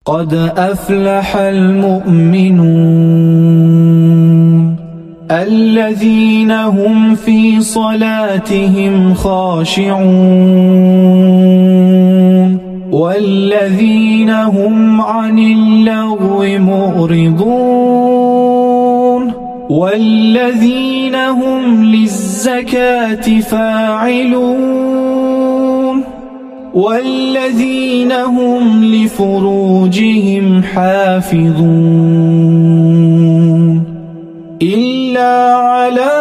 قد أفلح المؤمنون الذين هم في صلاتهم خاشعون والذين هم عن اللغو معرضون والذين هم للزكاة فاعلون والذين هم لفروجهم حافظون إلا على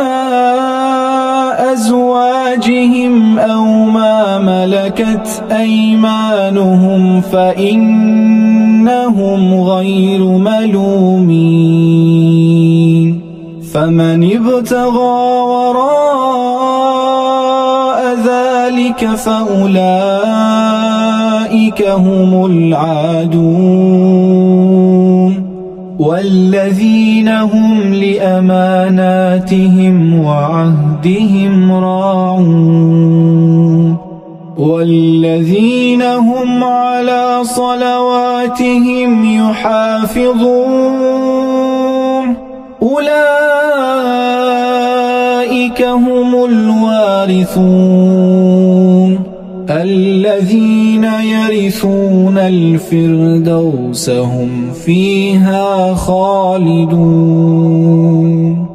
أزواجهم أو ما ملكت أيمانهم فإنهم غير ملومين فمن ابتغى وراء ذلك فأولئك هم العادون والذين هم لأماناتهم وعهدهم راعون والذين هم على صلواتهم يحافظون أولئك هم الوارثون الذين يرثون الفردوس هم فيها خالدون.